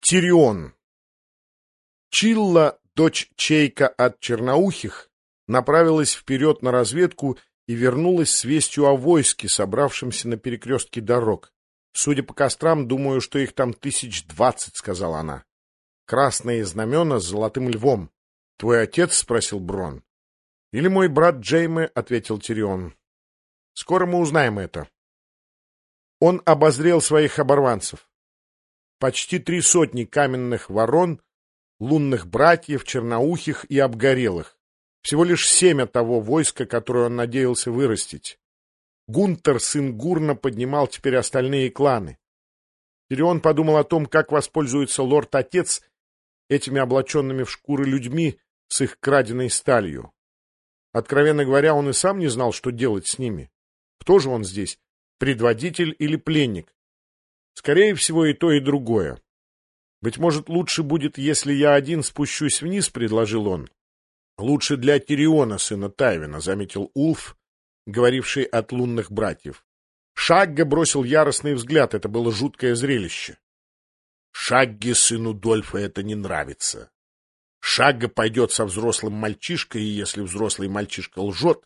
Тирион. Чилла, дочь Чейка от Черноухих, направилась вперед на разведку и вернулась с вестью о войске, собравшемся на перекрестке дорог. «Судя по кострам, думаю, что их там 20, — сказала она. Красные знамена с золотым львом. Твой отец? — спросил Брон. Или мой брат Джейме, — ответил Тирион. Скоро мы узнаем это. Он обозрел своих оборванцев. Почти 300 каменных ворон, лунных братьев, черноухих и обгорелых. Всего лишь 7 того войска, которое он надеялся вырастить. Гунтер, сын Гурна, поднимал теперь остальные кланы. Тирион подумал о том, как воспользуется лорд-отец этими облаченными в шкуры людьми с их краденой сталью. Откровенно говоря, он и сам не знал, что делать с ними. Кто же он здесь, предводитель или пленник? Скорее всего, и то, и другое. «Быть может, лучше будет, если я один спущусь вниз», — предложил он. «Лучше для Тириона, сына Тайвина», — заметил Улф, говоривший от лунных братьев. Шагга бросил яростный взгляд, это было жуткое зрелище. «Шагге, сыну Дольфа, это не нравится. Шагга пойдет со взрослым мальчишкой, и если взрослый мальчишка лжет,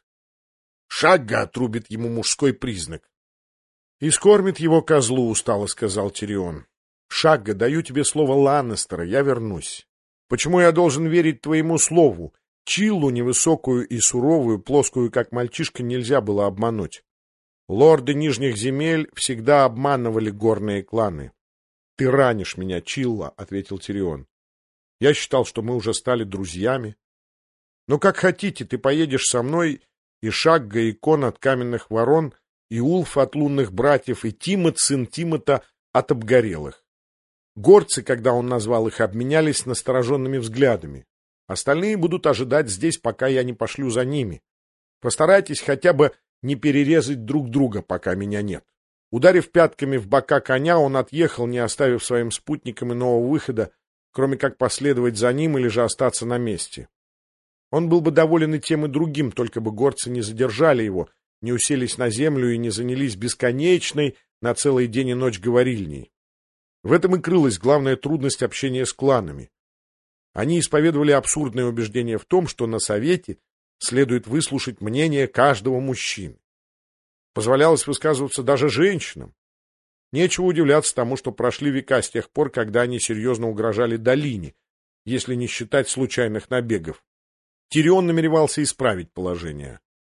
Шагга отрубит ему мужской признак. «И скормит его козлу», — устало сказал Тирион. «Шагга, даю тебе слово Ланнестера, я вернусь. Почему я должен верить твоему слову? Чиллу, невысокую и суровую, плоскую, как мальчишка, нельзя было обмануть. Лорды Нижних земель всегда обманывали горные кланы». «Ты ранишь меня, Чилла», — ответил Тирион. «Я считал, что мы уже стали друзьями. Но как хотите, ты поедешь со мной, и Шагга, и Кон от каменных ворон, и Улф от лунных братьев, и Тимот, сын Тимота, от обгорелых». Горцы, когда он назвал их, обменялись настороженными взглядами. «Остальные будут ожидать здесь, пока я не пошлю за ними. Постарайтесь хотя бы не перерезать друг друга, пока меня нет». Ударив пятками в бока коня, он отъехал, не оставив своим спутникам иного выхода, кроме как последовать за ним или же остаться на месте. Он был бы доволен и тем, и другим, только бы горцы не задержали его, не уселись на землю и не занялись бесконечной на целый день и ночь говорильней. В этом и крылась главная трудность общения с кланами. Они исповедовали абсурдное убеждение в том, что на совете следует выслушать мнение каждого мужчины. Позволялось высказываться даже женщинам. Нечего удивляться тому, что прошли века с тех пор, когда они серьезно угрожали долине, если не считать случайных набегов. Тирион намеревался исправить положение.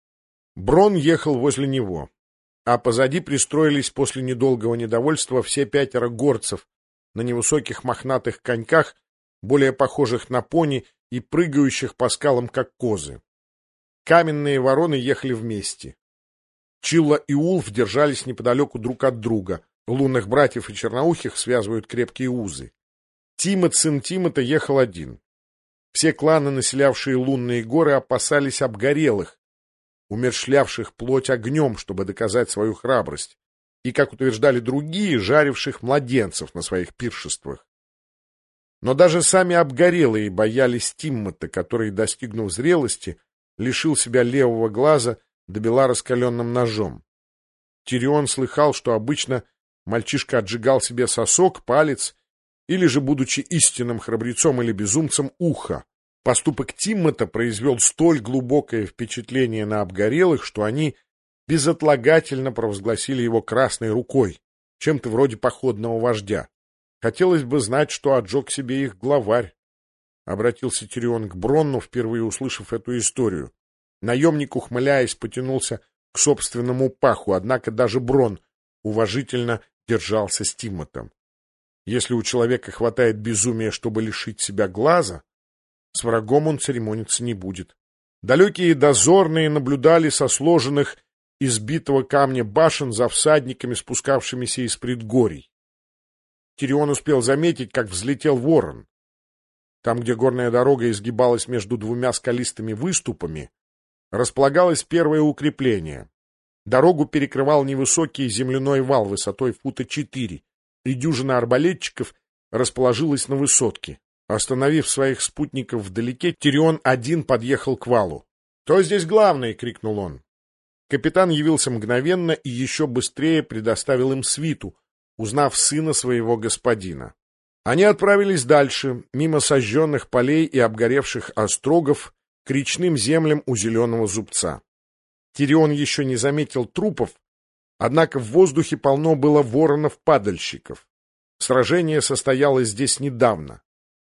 Брон ехал возле него, а позади пристроились после недолгого недовольства все 5 горцев на невысоких мохнатых коньках, более похожих на пони и прыгающих по скалам, как козы. Каменные вороны ехали вместе. Чилла и Улф держались неподалеку друг от друга. Лунных братьев и черноухих связывают крепкие узы. Тимот, сын Тимота, ехал один. Все кланы, населявшие лунные горы, опасались обгорелых, умерщвлявших плоть огнем, чтобы доказать свою храбрость, и, как утверждали другие, жаривших младенцев на своих пиршествах. Но даже сами обгорелые боялись Тиммота, который, достигнув зрелости, лишил себя левого глаза, добила раскаленным ножом. Тирион слыхал, что обычно мальчишка отжигал себе сосок, палец, или же, будучи истинным храбрецом или безумцем, ухо. Поступок Тиммота произвел столь глубокое впечатление на обгорелых, что они безотлагательно провозгласили его красной рукой, чем-то вроде походного вождя. Хотелось бы знать, что отжег себе их главарь. Обратился Тирион к Бронну, впервые услышав эту историю. Наемник, ухмыляясь, потянулся к собственному паху, однако даже Бронн уважительно держался с Тимотом. Если у человека хватает безумия, чтобы лишить себя глаза, с врагом он церемониться не будет. Далекие дозорные наблюдали со сложенных из битого камня башен за всадниками, спускавшимися из предгорий. Тирион успел заметить, как взлетел ворон. Там, где горная дорога изгибалась между 2 скалистыми выступами, располагалось первое укрепление. Дорогу перекрывал невысокий земляной вал высотой 4 фута, и дюжина арбалетчиков расположилась на высотке. Остановив своих спутников вдалеке, Тирион один подъехал к валу. «Кто здесь главный?» — крикнул он. Капитан явился мгновенно и еще быстрее предоставил им свиту, узнав сына своего господина. Они отправились дальше, мимо сожженных полей и обгоревших острогов, к речным землям у Зеленого зубца. Тирион еще не заметил трупов, однако в воздухе полно было воронов-падальщиков. Сражение состоялось здесь недавно.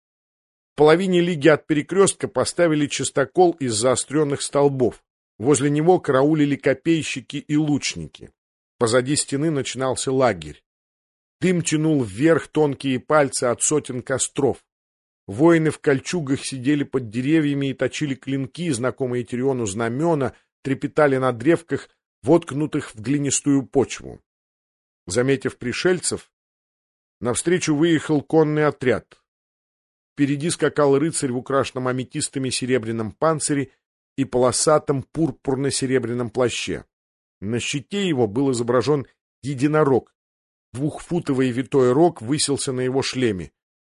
В половине лиги от перекрестка поставили частокол из заостренных столбов. Возле него караулили копейщики и лучники. Позади стены начинался лагерь. Дым тянул вверх тонкие пальцы от сотен костров. Воины в кольчугах сидели под деревьями и точили клинки, знакомые Тириону знамена, трепетали на древках, воткнутых в глинистую почву. Заметив пришельцев, навстречу выехал конный отряд. Впереди скакал рыцарь в украшенном аметистами серебряном панцире и полосатом пурпурно-серебряном плаще. На щите его был изображен единорог. Двухфутовый витой рог высился на его шлеме.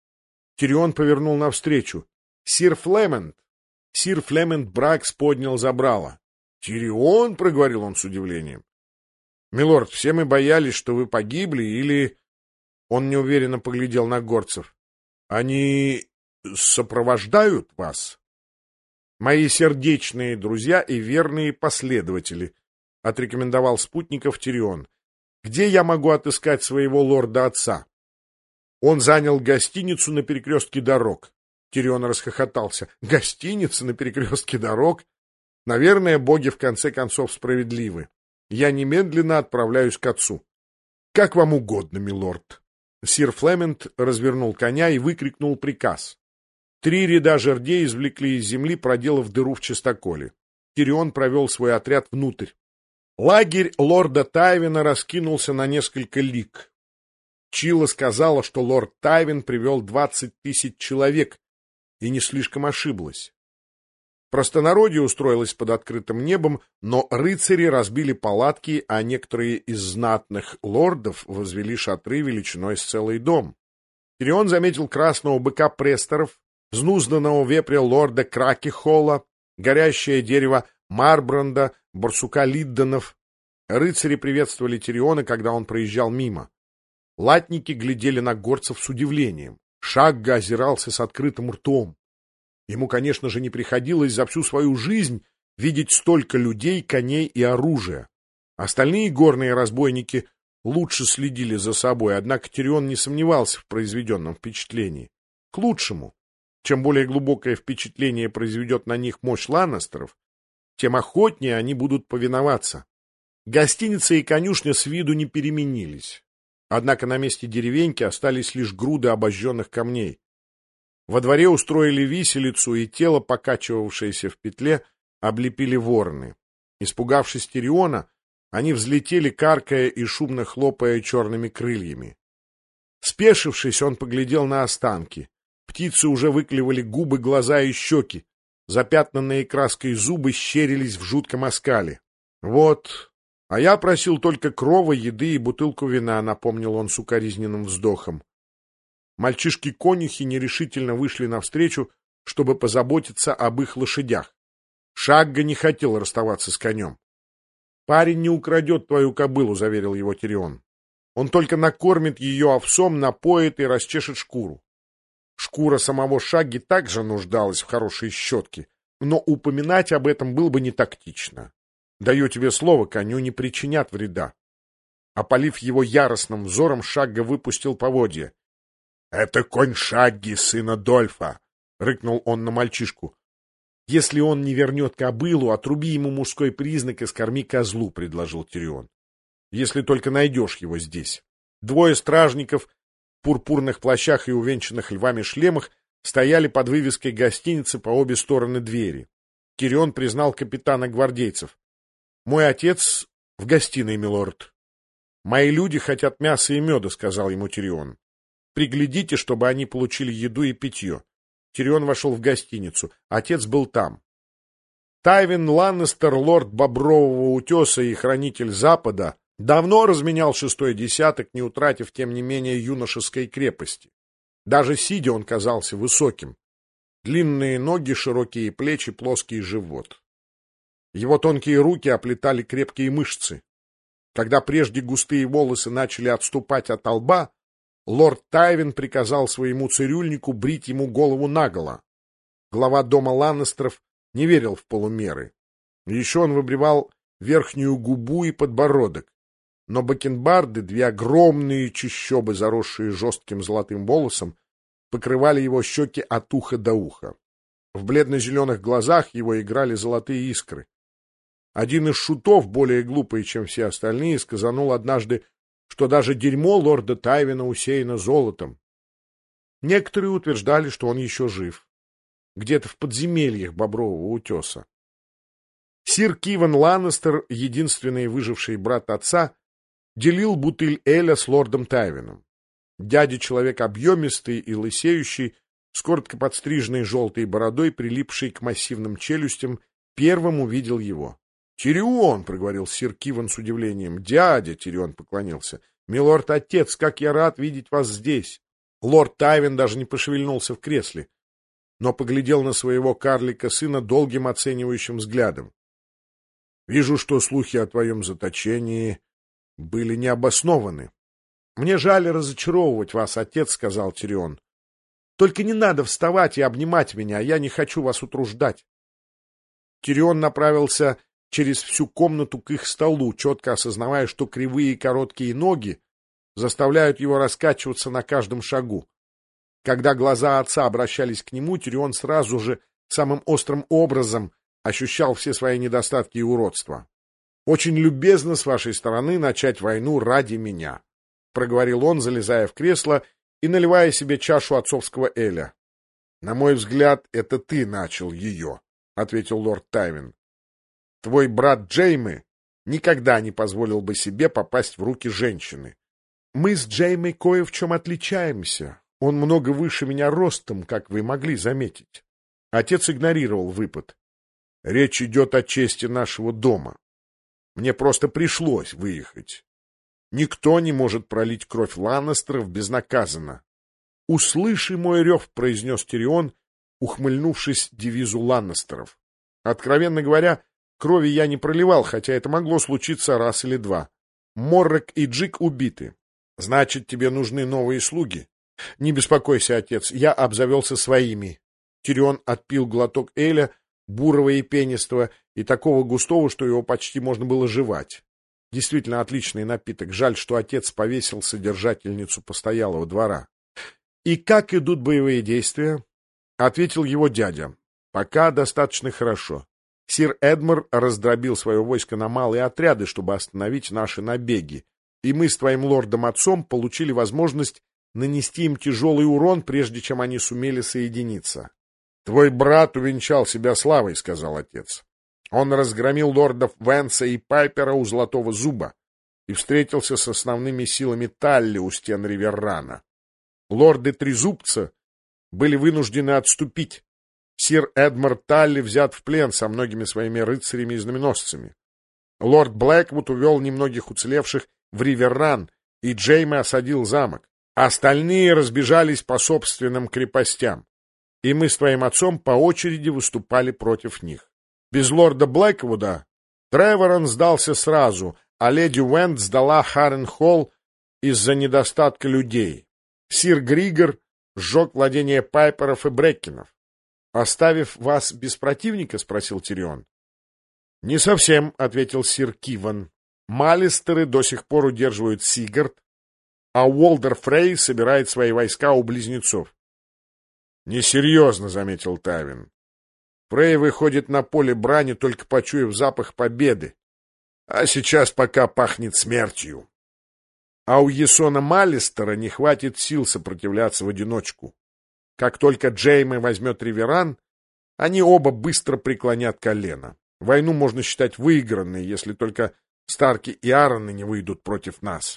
Тирион повернул навстречу. «Сир Флемент!» Сир Флемент Бракс поднял забрало. «Тирион?» — проговорил он с удивлением. «Милорд, все мы боялись, что вы погибли, или...» Он неуверенно поглядел на горцев. «Они сопровождают вас?» «Мои сердечные друзья и верные последователи», — отрекомендовал спутников Тирион. «Где я могу отыскать своего лорда-отца?» Он занял гостиницу на перекрестке дорог. Тирион расхохотался. «Гостиница на перекрестке дорог? Наверное, боги в конце концов справедливы. Я немедленно отправляюсь к отцу». «Как вам угодно, милорд». Сир Флемент развернул коня и выкрикнул приказ. 3 ряда жердей извлекли из земли, проделав дыру в частоколе. Тирион провел свой отряд внутрь. Лагерь лорда Тайвина раскинулся на несколько лиг. Чила сказала, что лорд Тайвин привел 20 000 человек, и не слишком ошиблась. Простонародье устроилось под открытым небом, но рыцари разбили палатки, а некоторые из знатных лордов возвели шатры величиной с целый дом. Тирион заметил красного быка престоров, взнузданного вепря лорда Кракихола, горящее дерево Марбранда, барсука Лиддонов. Рыцари приветствовали Тириона, когда он проезжал мимо. Латники глядели на горцев с удивлением. Шагга озирался с открытым ртом. Ему, конечно же, не приходилось за всю свою жизнь видеть столько людей, коней и оружия. Остальные горные разбойники лучше следили за собой, однако Тирион не сомневался в произведенном впечатлении. К лучшему. Чем более глубокое впечатление произведет на них мощь ланнестеров, тем охотнее они будут повиноваться. Гостиница и конюшня с виду не переменились. Однако на месте деревеньки остались лишь груды обожженных камней. Во дворе устроили виселицу, и тело, покачивавшееся в петле, облепили вороны. Испугавшись Тириона, они взлетели, каркая и шумно хлопая черными крыльями. Спешившись, он поглядел на останки. Птицы уже выклевали губы, глаза и щеки. Запятнанные краской зубы щерились в жутком оскале. «Вот, а я просил только крова, еды и бутылку вина», — напомнил он с укоризненным вздохом. Мальчишки-конюхи нерешительно вышли навстречу, чтобы позаботиться об их лошадях. Шагга не хотел расставаться с конем. «Парень не украдет твою кобылу», — заверил его Тирион. «Он только накормит ее овсом, напоит и расчешет шкуру». Шкура самого Шагги также нуждалась в хорошей щетке, но упоминать об этом было бы не тактично. Даю тебе слово, коню не причинят вреда. Опалив его яростным взором, Шагга выпустил поводья. — Это конь Шагги, сына Дольфа! — рыкнул он на мальчишку. — Если он не вернет кобылу, отруби ему мужской признак и скорми козлу, — предложил Тирион. — Если только найдешь его здесь. 2 стражников в пурпурных плащах и увенчанных львами шлемах стояли под вывеской гостиницы по обе стороны двери. Тирион признал капитана гвардейцев. — Мой отец в гостиной, милорд. — Мои люди хотят мяса и меда, — сказал ему Тирион. — Приглядите, чтобы они получили еду и питье. Тирион вошел в гостиницу. Отец был там. Тайвин Ланнестер, лорд Бобрового утеса и хранитель Запада, давно разменял 6-й десяток, не утратив, тем не менее, юношеской крепости. Даже сидя он казался высоким. Длинные ноги, широкие плечи, плоский живот. Его тонкие руки оплетали крепкие мышцы. Когда прежде густые волосы начали отступать от лба, лорд Тайвин приказал своему цирюльнику брить ему голову наголо. Глава дома Ланнестеров не верил в полумеры. Еще он выбривал верхнюю губу и подбородок. Но бакенбарды, две огромные чащобы, заросшие жестким золотым волосом, покрывали его щеки от уха до уха. В бледно-зеленых глазах его играли золотые искры. Один из шутов, более глупый, чем все остальные, сказанул однажды, что даже дерьмо лорда Тайвина усеяно золотом. Некоторые утверждали, что он еще жив, где-то в подземельях Бобрового утеса. Сир Киван Ланнестер, единственный выживший брат отца, делил бутыль эля с лордом Тайвином. Дядя, человек объемистый и лысеющий, с коротко подстриженной желтой бородой, прилипшей к массивным челюстям, первым увидел его. — Тирион! — проговорил сир Киван с удивлением. — Дядя! — Тирион поклонился. — Милорд-отец, как я рад видеть вас здесь! Лорд Тайвин даже не пошевельнулся в кресле, но поглядел на своего карлика-сына долгим оценивающим взглядом. — Вижу, что слухи о твоем заточении были необоснованы. — Мне жаль разочаровывать вас, отец, — сказал Тирион. — Только не надо вставать и обнимать меня, я не хочу вас утруждать. Тирион направился через всю комнату к их столу, четко осознавая, что кривые и короткие ноги заставляют его раскачиваться на каждом шагу. Когда глаза отца обращались к нему, Тирион сразу же самым острым образом ощущал все свои недостатки и уродства. — Очень любезно с вашей стороны начать войну ради меня, — проговорил он, залезая в кресло и наливая себе чашу отцовского эля. — На мой взгляд, это ты начал ее, — ответил лорд Тайвин. — Твой брат Джейме никогда не позволил бы себе попасть в руки женщины. Мы с Джейме кое в чем отличаемся. Он много выше меня ростом, как вы могли заметить. Отец игнорировал выпад. Речь идет о чести нашего дома. Мне просто пришлось выехать. Никто не может пролить кровь Ланнестеров безнаказанно. — Услыши мой рев, — произнес Тирион, ухмыльнувшись девизу Ланнестеров. Откровенно говоря, крови я не проливал, хотя это могло случиться раз или два. Моррек и Джик убиты. Значит, тебе нужны новые слуги? Не беспокойся, отец, я обзавелся своими. Тирион отпил глоток эля, бурого и пенистого, и такого густого, что его почти можно было жевать. Действительно отличный напиток. Жаль, что отец повесил содержательницу постоялого двора. — И как идут боевые действия? — ответил его дядя. — Пока достаточно хорошо. Сир Эдмар раздробил свое войско на малые отряды, чтобы остановить наши набеги, и мы с твоим лордом-отцом получили возможность нанести им тяжелый урон, прежде чем они сумели соединиться. — Твой брат увенчал себя славой, — сказал отец. Он разгромил лордов Венса и Пайпера у Золотого Зуба и встретился с основными силами Талли у стен Риверрана. Лорды Трезубца были вынуждены отступить. Сир Эдмар Талли взят в плен со многими своими рыцарями и знаменосцами. Лорд Блэквуд увел немногих уцелевших в Риверран, и Джейме осадил замок. Остальные разбежались по собственным крепостям, и мы с твоим отцом по очереди выступали против них. Без лорда Блэквуда Треворон сдался сразу, а леди Уэнд сдала Харренхолл из-за недостатка людей. Сир Григор сжег владения Пайперов и Бреккинов. — Оставив вас без противника? — спросил Тирион. — Не совсем, — ответил сир Киван. Малистеры до сих пор удерживают Сигард, а Уолдер Фрей собирает свои войска у близнецов. — Несерьезно, — заметил Тайвин. Фрей выходит на поле брани, только почуяв запах победы. А сейчас пока пахнет смертью. А у Есона Малистера не хватит сил сопротивляться в одиночку. Как только Джейме возьмет Риверран, они оба быстро преклонят колено. Войну можно считать выигранной, если только Старки и Аароны не выйдут против нас.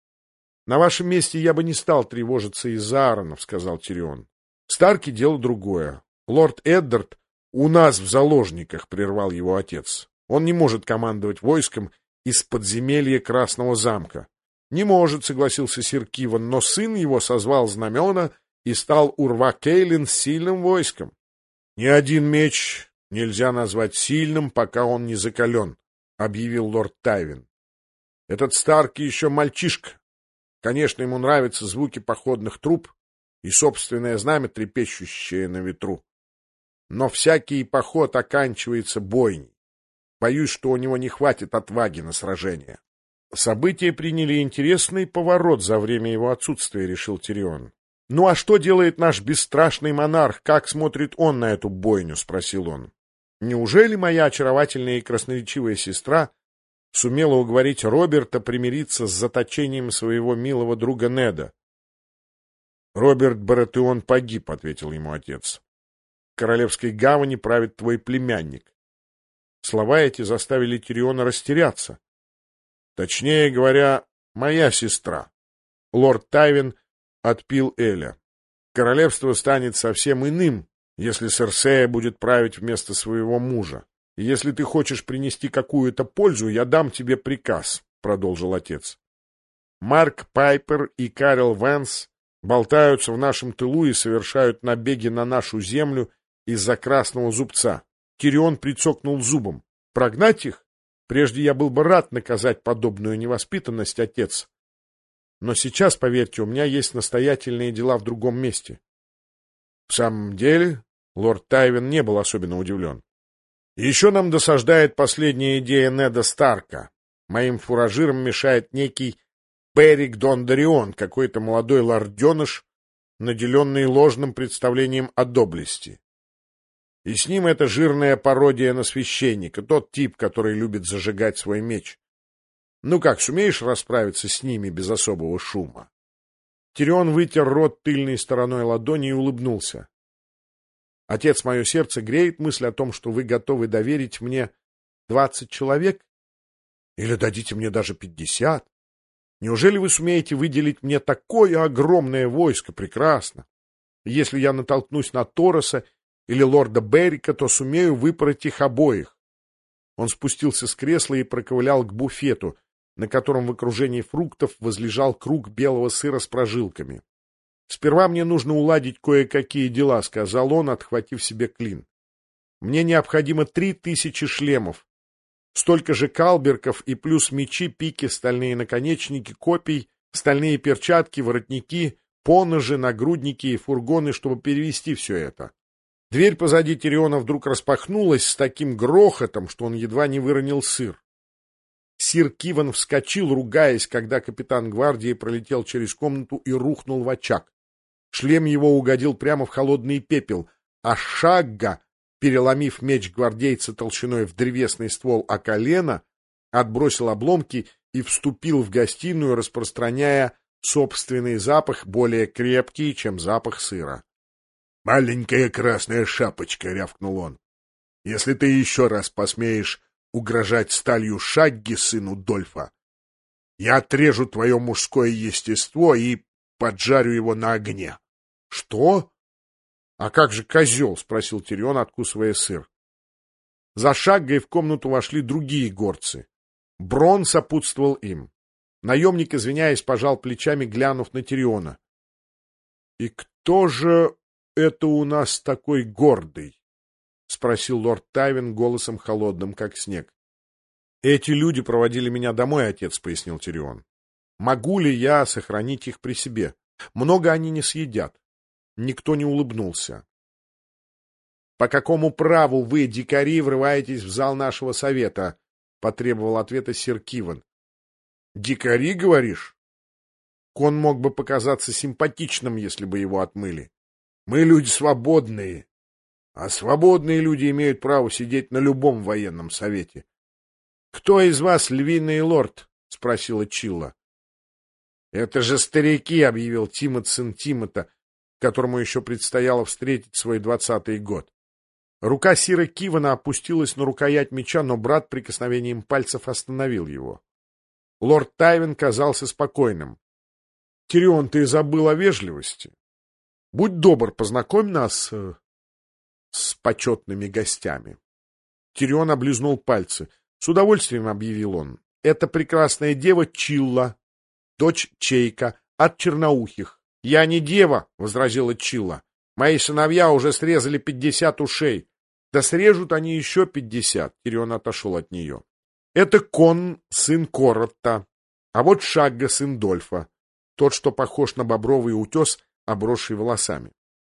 — На вашем месте я бы не стал тревожиться из-за Ааронов, — сказал Тирион. — Старки — дело другое. Лорд Эддард у нас в заложниках, — прервал его отец. Он не может командовать войском из подземелья Красного замка. — Не может, — согласился сир Киван, — но сын его созвал знамена и стал Урва-Кейлин с сильным войском. Ни один меч нельзя назвать сильным, пока он не закален, — объявил лорд Тайвин. Этот Старки еще мальчишка. Конечно, ему нравятся звуки походных труб и собственное знамя, трепещущее на ветру. Но всякий поход оканчивается бойней. Боюсь, что у него не хватит отваги на сражение. События приняли интересный поворот за время его отсутствия, решил Тирион. — Ну а что делает наш бесстрашный монарх? Как смотрит он на эту бойню? — спросил он. — Неужели моя очаровательная и красноречивая сестра сумела уговорить Роберта примириться с заточением своего милого друга Неда? — Роберт Баратеон погиб, — ответил ему отец. — В Королевской гавани правит твой племянник. Слова эти заставили Тириона растеряться. Точнее говоря, моя сестра. Лорд Тайвин отпил Эля. Королевство станет совсем иным, если Серсея будет править вместо своего мужа. И если ты хочешь принести какую-то пользу, я дам тебе приказ, — продолжил отец. Марк Пайпер и Карел Вэнс болтаются в нашем тылу и совершают набеги на нашу землю из-за красного зубца. Тирион прицокнул зубом. Прогнать их? Прежде я был бы рад наказать подобную невоспитанность, отец. Но сейчас, поверьте, у меня есть настоятельные дела в другом месте. В самом деле, лорд Тайвин не был особенно удивлен. Еще нам досаждает последняя идея Неда Старка. Моим фуражирам мешает некий Перик Дондарион, какой-то молодой лорденыш, наделенный ложным представлением о доблести. И с ним эта жирная пародия на священника, тот тип, который любит зажигать свой меч. Ну как, сумеешь расправиться с ними без особого шума? Тирион вытер рот тыльной стороной ладони и улыбнулся. Отец, мое сердце греет мысль о том, что вы готовы доверить мне 20 человек? Или дадите мне даже 50? Неужели вы сумеете выделить мне такое огромное войско? Прекрасно. Если я натолкнусь на Тороса или лорда Беррика, то сумею выпороть их обоих. Он спустился с кресла и проковылял к буфету, на котором в окружении фруктов возлежал круг белого сыра с прожилками. — Сперва мне нужно уладить кое-какие дела, — сказал он, отхватив себе клин. — Мне необходимо 3000 шлемов, столько же калберков и плюс мечи, пики, стальные наконечники, копий, стальные перчатки, воротники, поножи, нагрудники и фургоны, чтобы перевести все это. Дверь позади Тириона вдруг распахнулась с таким грохотом, что он едва не выронил сыр. Сир Киван вскочил, ругаясь, когда капитан гвардии пролетел через комнату и рухнул в очаг. Шлем его угодил прямо в холодный пепел, а Шагга, переломив меч гвардейца толщиной в древесный ствол о колено, отбросил обломки и вступил в гостиную, распространяя собственный запах, более крепкий, чем запах сыра. — Маленькая красная шапочка, — рявкнул он, — если ты еще раз посмеешь угрожать сталью Шагги, сыну Дольфа, я отрежу твое мужское естество и поджарю его на огне. — Что? — А как же козел? — спросил Тирион, откусывая сыр. За Шаггой в комнату вошли другие горцы. Брон сопутствовал им. Наемник, извиняясь, пожал плечами, глянув на Тириона. — И кто же это у нас такой гордый? — спросил лорд Тайвин голосом холодным, как снег. — Эти люди проводили меня домой, отец, — пояснил Тирион. — Могу ли я сохранить их при себе? Много они не съедят. Никто не улыбнулся. — По какому праву вы, дикари, врываетесь в зал нашего совета? — потребовал ответа сир Киван. — Дикари, говоришь? Кон мог бы показаться симпатичным, если бы его отмыли. Мы люди свободные, а свободные люди имеют право сидеть на любом военном совете. — Кто из вас львиный лорд? — спросила Чилла. — Это же старики, — объявил Тимот, сын Тимота, которому еще предстояло встретить свой 20-й год. Рука сира Кивана опустилась на рукоять меча, но брат прикосновением пальцев остановил его. Лорд Тайвин казался спокойным. — Тирион, ты забыл о вежливости. Будь добр, познакомь нас с почетными гостями. Тирион облизнул пальцы. С удовольствием объявил он. Это прекрасная дева Чилла, дочь Чейка, от черноухих. — Я не дева, — возразила Чилла. — Мои сыновья уже срезали 50 ушей. Да срежут они еще 50. Тирион отошел от нее. — Это Кон, сын Коротта, а вот Шагга, сын Дольфа. тот, что похож на бобровый утес, обросший волосами.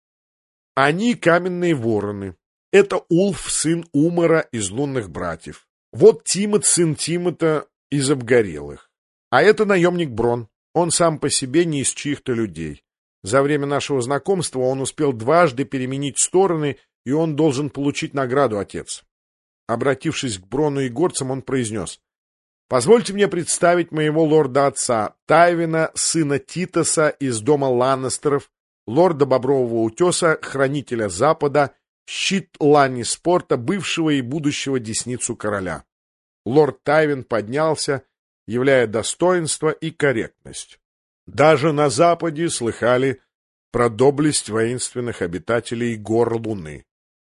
Они каменные вороны. Это Улф, сын Умара из лунных братьев. Вот Тимот, сын Тимота из обгорелых. А это наемник Брон. Он сам по себе не из чьих-то людей. За время нашего знакомства он успел дважды переменить стороны, и он должен получить награду, отец. Обратившись к Брону и горцам, он произнес: «Позвольте мне представить моего лорда-отца, Тайвина, сына Титоса из дома Ланнестеров, лорда Бобрового утеса, хранителя Запада, щит Ланни Спорта, бывшего и будущего десницу короля». Лорд Тайвин поднялся, являя достоинство и корректность. Даже на Западе слыхали про доблесть воинственных обитателей гор Луны.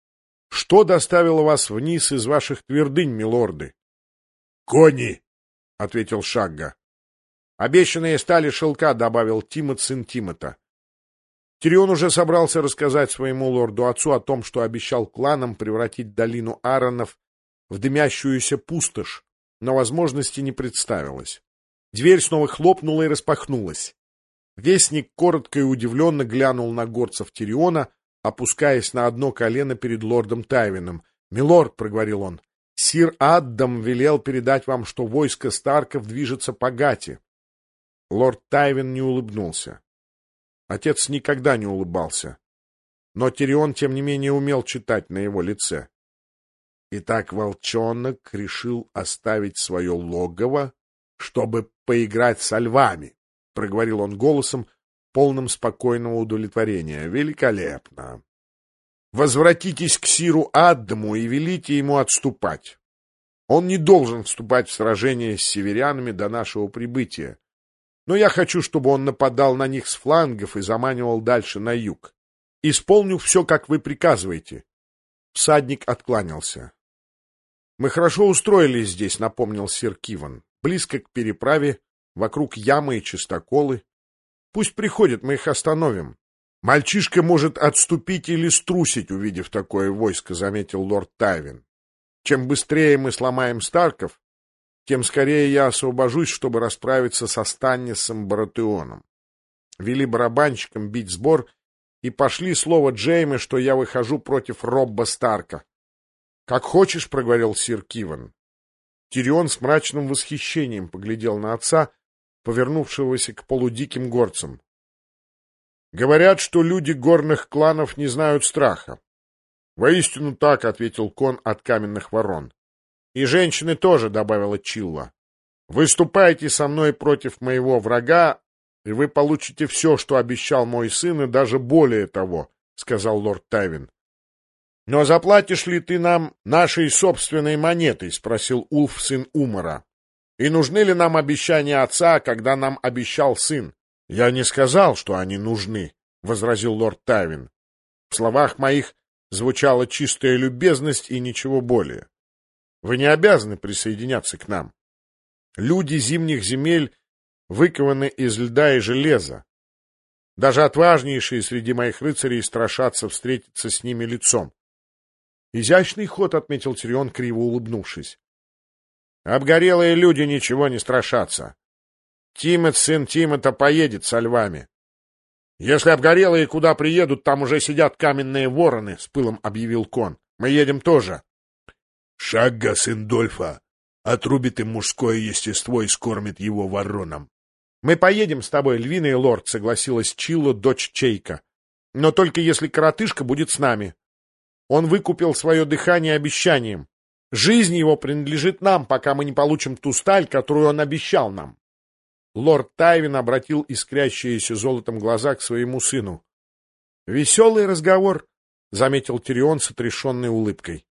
Что доставило вас вниз из ваших твердынь, милорды? — Кони, — ответил Шагга. — Обещанные стали шелка, — добавил Тимот, сын Тимота. Тирион уже собрался рассказать своему лорду-отцу о том, что обещал кланам превратить долину Аронов в дымящуюся пустошь, но возможности не представилось. Дверь снова хлопнула и распахнулась. Вестник коротко и удивленно глянул на горцев Тириона, опускаясь на одно колено перед лордом Тайвином. — Милорд, — проговорил он, — сир Аддам велел передать вам, что войско Старков движется по Гате. Лорд Тайвин не улыбнулся. Отец никогда не улыбался. Но Тирион, тем не менее, умел читать на его лице. Итак, волчонок решил оставить свое логово, чтобы поиграть со львами, — проговорил он голосом, полным спокойного удовлетворения. — Великолепно! Возвратитесь к сиру Аддаму и велите ему отступать. Он не должен вступать в сражение с северянами до нашего прибытия. Но я хочу, чтобы он нападал на них с флангов и заманивал дальше на юг. Исполню все, как вы приказываете. Всадник откланялся. — Мы хорошо устроились здесь, — напомнил сир Киван. — Близко к переправе, вокруг ямы и чистоколы. Пусть приходят, мы их остановим. — Мальчишка может отступить или струсить, увидев такое войско, — заметил лорд Тайвин. — Чем быстрее мы сломаем Старков, тем скорее я освобожусь, чтобы расправиться со Станнисом Баратеоном. Вели барабанщикам бить сбор и пошли слово Джейме, что я выхожу против Робба Старка. — Как хочешь, — проговорил сир Киван. Тирион с мрачным восхищением поглядел на отца, повернувшегося к полудиким горцам. — Говорят, что люди горных кланов не знают страха. — Воистину так, — ответил Кон от каменных ворон. — И женщины тоже, — добавила Чилла. — Выступайте со мной против моего врага, и вы получите все, что обещал мой сын, и даже более того, — сказал лорд Тайвин. — Но заплатишь ли ты нам нашей собственной монетой? — спросил Улф, сын Умара. — И нужны ли нам обещания отца, когда нам обещал сын? — Я не сказал, что они нужны, — возразил лорд Тайвин. В словах моих звучала чистая любезность и ничего более. Вы не обязаны присоединяться к нам. Люди зимних земель выкованы из льда и железа. Даже отважнейшие среди моих рыцарей страшатся встретиться с ними лицом. Изящный ход, — отметил Тирион, криво улыбнувшись. Обгорелые люди ничего не страшатся. Тимот, сын Тимота, поедет со львами. Если обгорелые куда приедут, там уже сидят каменные вороны, — с пылом объявил Кон. Мы едем тоже. Шагга, сын Дольфа, отрубит им мужское естество и скормит его вороном. — Мы поедем с тобой, львиный лорд, — согласилась Чилла, дочь Чейка. — Но только если коротышка будет с нами. Он выкупил свое дыхание обещанием. Жизнь его принадлежит нам, пока мы не получим ту сталь, которую он обещал нам. Лорд Тайвин обратил искрящиеся золотом глаза к своему сыну. — Веселый разговор, — заметил Тирион с отрешенной улыбкой.